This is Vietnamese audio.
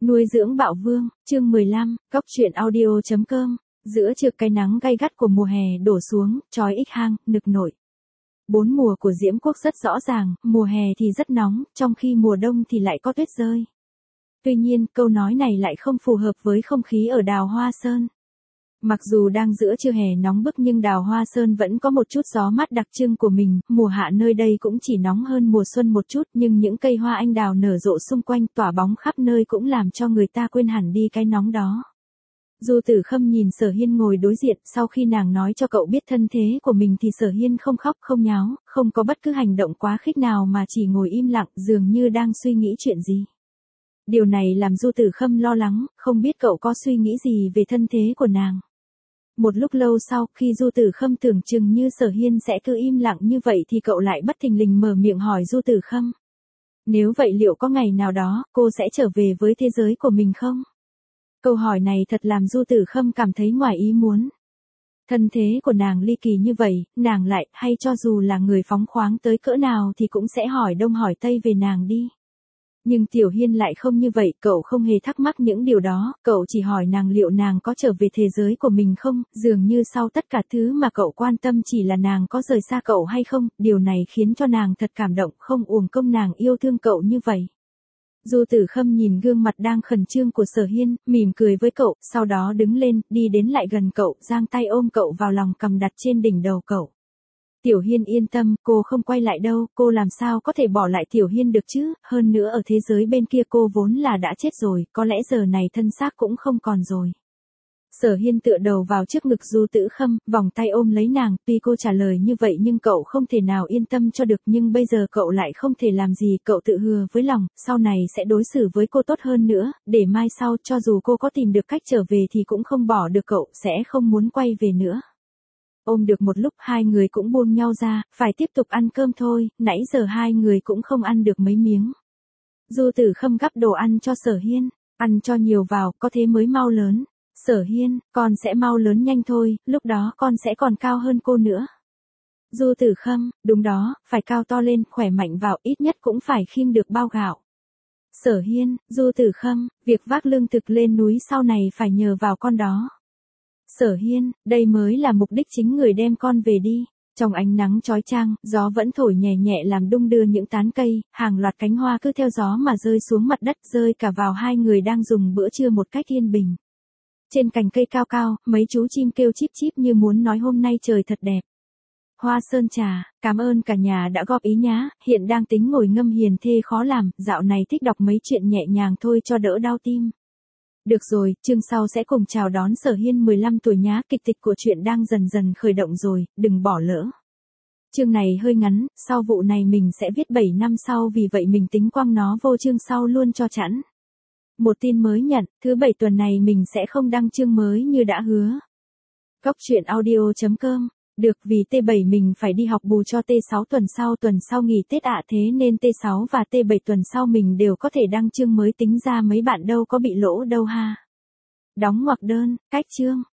Nuôi dưỡng bạo vương, chương 15, Cóc truyện audio.com, giữa trực cái nắng gay gắt của mùa hè đổ xuống, chói ích hang, nực nổi. Bốn mùa của Diễm Quốc rất rõ ràng, mùa hè thì rất nóng, trong khi mùa đông thì lại có tuyết rơi. Tuy nhiên, câu nói này lại không phù hợp với không khí ở Đào Hoa Sơn. Mặc dù đang giữa trưa hè nóng bức nhưng Đào Hoa Sơn vẫn có một chút gió mát đặc trưng của mình, mùa hạ nơi đây cũng chỉ nóng hơn mùa xuân một chút nhưng những cây hoa anh đào nở rộ xung quanh tỏa bóng khắp nơi cũng làm cho người ta quên hẳn đi cái nóng đó. Du Tử Khâm nhìn Sở Hiên ngồi đối diện, sau khi nàng nói cho cậu biết thân thế của mình thì Sở Hiên không khóc không nháo, không có bất cứ hành động quá khích nào mà chỉ ngồi im lặng dường như đang suy nghĩ chuyện gì. Điều này làm Du Tử Khâm lo lắng, không biết cậu có suy nghĩ gì về thân thế của nàng. Một lúc lâu sau, khi Du Tử Khâm tưởng chừng như Sở Hiên sẽ cứ im lặng như vậy thì cậu lại bất thình lình mở miệng hỏi Du Tử Khâm. Nếu vậy liệu có ngày nào đó, cô sẽ trở về với thế giới của mình không? Câu hỏi này thật làm Du Tử Khâm cảm thấy ngoài ý muốn. Thân thế của nàng ly kỳ như vậy, nàng lại, hay cho dù là người phóng khoáng tới cỡ nào thì cũng sẽ hỏi đông hỏi tây về nàng đi. Nhưng Tiểu Hiên lại không như vậy, cậu không hề thắc mắc những điều đó, cậu chỉ hỏi nàng liệu nàng có trở về thế giới của mình không, dường như sau tất cả thứ mà cậu quan tâm chỉ là nàng có rời xa cậu hay không, điều này khiến cho nàng thật cảm động, không uổng công nàng yêu thương cậu như vậy. Du Tử Khâm nhìn gương mặt đang khẩn trương của Sở Hiên, mỉm cười với cậu, sau đó đứng lên, đi đến lại gần cậu, giang tay ôm cậu vào lòng cầm đặt trên đỉnh đầu cậu. Tiểu Hiên yên tâm, cô không quay lại đâu, cô làm sao có thể bỏ lại Tiểu Hiên được chứ, hơn nữa ở thế giới bên kia cô vốn là đã chết rồi, có lẽ giờ này thân xác cũng không còn rồi. Sở Hiên tựa đầu vào trước ngực Du Tử Khâm, vòng tay ôm lấy nàng, tuy cô trả lời như vậy nhưng cậu không thể nào yên tâm cho được nhưng bây giờ cậu lại không thể làm gì, cậu tự hứa với lòng, sau này sẽ đối xử với cô tốt hơn nữa, để mai sau cho dù cô có tìm được cách trở về thì cũng không bỏ được cậu, sẽ không muốn quay về nữa. Ôm được một lúc hai người cũng buông nhau ra, phải tiếp tục ăn cơm thôi, nãy giờ hai người cũng không ăn được mấy miếng. Du Tử Khâm gắp đồ ăn cho Sở Hiên, ăn cho nhiều vào, có thế mới mau lớn. Sở Hiên, con sẽ mau lớn nhanh thôi, lúc đó con sẽ còn cao hơn cô nữa. Du Tử Khâm, đúng đó, phải cao to lên, khỏe mạnh vào, ít nhất cũng phải khiêng được bao gạo. Sở Hiên, Du Tử Khâm, việc vác lương thực lên núi sau này phải nhờ vào con đó. Sở Hiên, đây mới là mục đích chính người đem con về đi. Trong ánh nắng chói chang, gió vẫn thổi nhẹ nhẹ làm đung đưa những tán cây, hàng loạt cánh hoa cứ theo gió mà rơi xuống mặt đất, rơi cả vào hai người đang dùng bữa trưa một cách yên bình. Trên cành cây cao cao, mấy chú chim kêu chíp chíp như muốn nói hôm nay trời thật đẹp. Hoa Sơn trà, cảm ơn cả nhà đã góp ý nhá, hiện đang tính ngồi ngâm hiền thê khó làm, dạo này thích đọc mấy chuyện nhẹ nhàng thôi cho đỡ đau tim. Được rồi, chương sau sẽ cùng chào đón Sở Hiên 15 tuổi nhá, kịch tính của chuyện đang dần dần khởi động rồi, đừng bỏ lỡ. Chương này hơi ngắn, sau vụ này mình sẽ viết 7 năm sau vì vậy mình tính quăng nó vô chương sau luôn cho chẵn. Một tin mới nhận, thứ 7 tuần này mình sẽ không đăng chương mới như đã hứa. Cóc truyện audio.com, được vì T7 mình phải đi học bù cho T6 tuần sau nghỉ Tết ạ thế nên T6 và T7 tuần sau mình đều có thể đăng chương mới tính ra mấy bạn đâu có bị lỗ đâu ha. Đóng ngoặc đơn, cách chương.